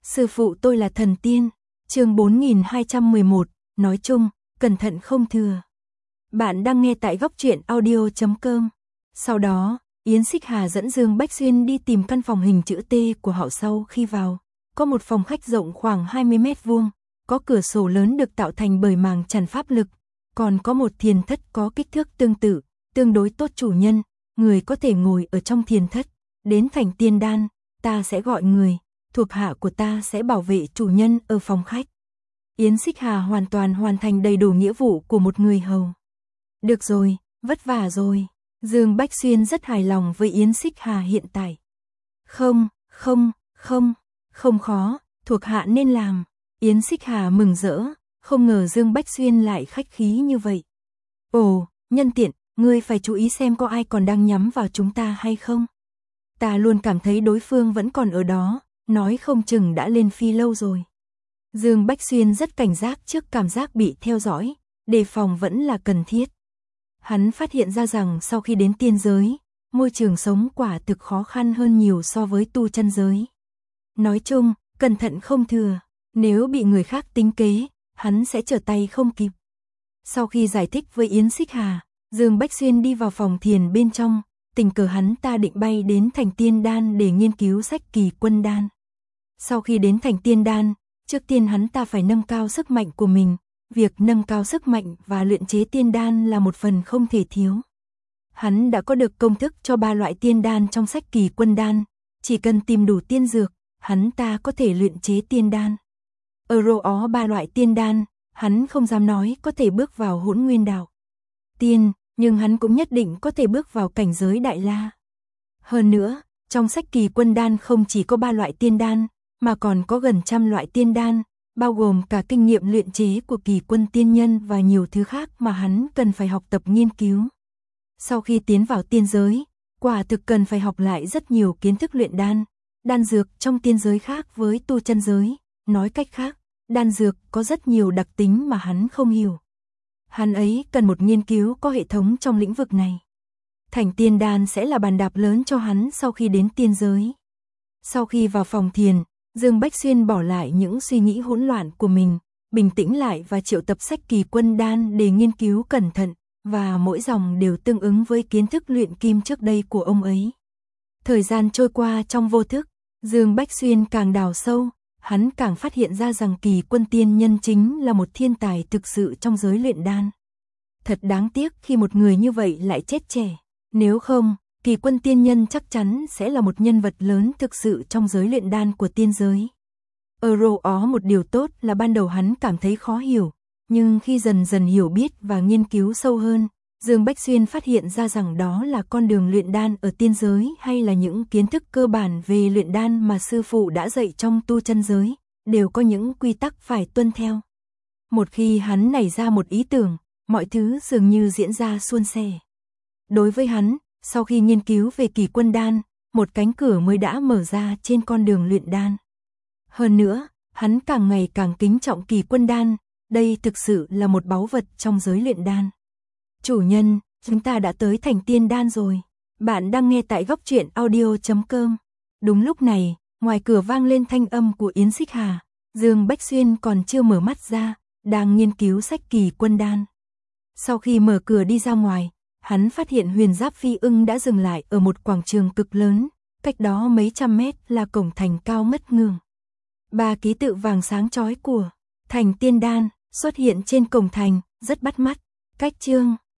Sư phụ tôi là thần tiên. Chương 4211, nói chung, cẩn thận không thừa. Bạn đang nghe tại goctruyện.audio.com. Sau đó, Yến Xích Hà dẫn Dương Bách Xuyên đi tìm căn phòng hình chữ T của họ. Sau khi vào, có một phòng khách rộng khoảng 20 mét vuông, có cửa sổ lớn được tạo thành bởi màng chắn pháp lực, còn có một thiền thất có kích thước tương tự, tương đối tốt. Chủ nhân, người có thể ngồi ở trong thiền thất, đến thành tiên đan, ta sẽ gọi người, thuộc hạ của ta sẽ bảo vệ chủ nhân ở phòng khách. Yến Xích Hà hoàn toàn hoàn thành đầy đủ nghĩa vụ của một người hầu. Được rồi, vất vả rồi. Dương Bách Xuyên rất hài lòng với Yến Xích Hà hiện tại. Không khó, thuộc hạ nên làm. Yến Xích Hà mừng rỡ, không ngờ Dương Bách Xuyên lại khách khí như vậy. Ồ, nhân tiện, ngươi phải chú ý xem có ai còn đang nhắm vào chúng ta hay không. Ta luôn cảm thấy đối phương vẫn còn ở đó, nói không chừng đã lên phi lâu rồi. Dương Bách Xuyên rất cảnh giác trước cảm giác bị theo dõi, đề phòng vẫn là cần thiết. Hắn phát hiện ra rằng sau khi đến tiên giới, môi trường sống quả thực khó khăn hơn nhiều so với tu chân giới. Nói chung, cẩn thận không thừa, nếu bị người khác tính kế, hắn sẽ trở tay không kịp. Sau khi giải thích với Yến Xích Hà, Dương Bách Xuyên đi vào phòng thiền bên trong, tình cờ hắn ta định bay đến thành tiên đan để nghiên cứu sách Kỳ Quân Đan. Sau khi đến thành tiên đan, trước tiên hắn ta phải nâng cao sức mạnh của mình, việc nâng cao sức mạnh và luyện chế tiên đan là một phần không thể thiếu. Hắn đã có được công thức cho 3 loại tiên đan trong sách Kỳ Quân Đan, chỉ cần tìm đủ tiên dược, hắn ta có thể luyện chế tiên đan. Ở đó 3 loại tiên đan, hắn không dám nói có thể bước vào Hỗn Nguyên Đạo Tiên, nhưng hắn cũng nhất định có thể bước vào cảnh giới Đại La. Hơn nữa, trong sách Kỳ Quân Đan không chỉ có 3 loại tiên đan, mà còn có gần 100 loại tiên đan, bao gồm cả kinh nghiệm luyện chế của Kỳ Quân tiên nhân và nhiều thứ khác mà hắn cần phải học tập nghiên cứu. Sau khi tiến vào tiên giới, quả thực cần phải học lại rất nhiều kiến thức luyện đan, đan dược trong tiên giới khác với tu chân giới, nói cách khác, đan dược có rất nhiều đặc tính mà hắn không hiểu. Hắn ấy cần một nghiên cứu có hệ thống trong lĩnh vực này. Thành tiên đan sẽ là bàn đạp lớn cho hắn sau khi đến tiên giới. Sau khi vào phòng thiền, Dương Bách Xuyên bỏ lại những suy nghĩ hỗn loạn của mình, bình tĩnh lại và triệu tập sách Kỳ Quân Đan để nghiên cứu cẩn thận, và mỗi dòng đều tương ứng với kiến thức luyện kim trước đây của ông ấy. Thời gian trôi qua trong vô thức, Dương Bách Xuyên càng đào sâu, hắn càng phát hiện ra rằng Kỳ Quân tiên nhân chính là một thiên tài thực sự trong giới luyện đan. Thật đáng tiếc khi một người như vậy lại chết trẻ, nếu không, Kỳ Quân tiên nhân chắc chắn sẽ là một nhân vật lớn thực sự trong giới luyện đan của tiên giới. Ở đó một điều tốt là ban đầu hắn cảm thấy khó hiểu, nhưng khi dần dần hiểu biết và nghiên cứu sâu hơn, Dương Bách Xuyên phát hiện ra rằng đó là con đường luyện đan ở tiên giới hay là những kiến thức cơ bản về luyện đan mà sư phụ đã dạy trong tu chân giới, đều có những quy tắc phải tuân theo. Một khi hắn nảy ra một ý tưởng, mọi thứ dường như diễn ra suôn sẻ. Đối với hắn, sau khi nghiên cứu về Kỳ Quân Đan, một cánh cửa mới đã mở ra trên con đường luyện đan. Hơn nữa, hắn càng ngày càng kính trọng Kỳ Quân Đan, đây thực sự là một báu vật trong giới luyện đan. Chủ nhân, chúng ta đã tới thành tiên đan rồi. Bạn đang nghe tại goctruyện.audio.com. Đúng lúc này, ngoài cửa vang lên thanh âm của Yến Xích Hà. Dương Bách Xuyên còn chưa mở mắt ra, đang nghiên cứu sách Kỳ Quân Đan. Sau khi mở cửa đi ra ngoài, hắn phát hiện Huyền Giáp Phi Ưng đã dừng lại ở một quảng trường cực lớn, cách đó mấy trăm mét là cổng thành cao ngất ngường. 3 ký tự vàng sáng chói của thành tiên đan xuất hiện trên cổng thành, rất bắt mắt. Cách chương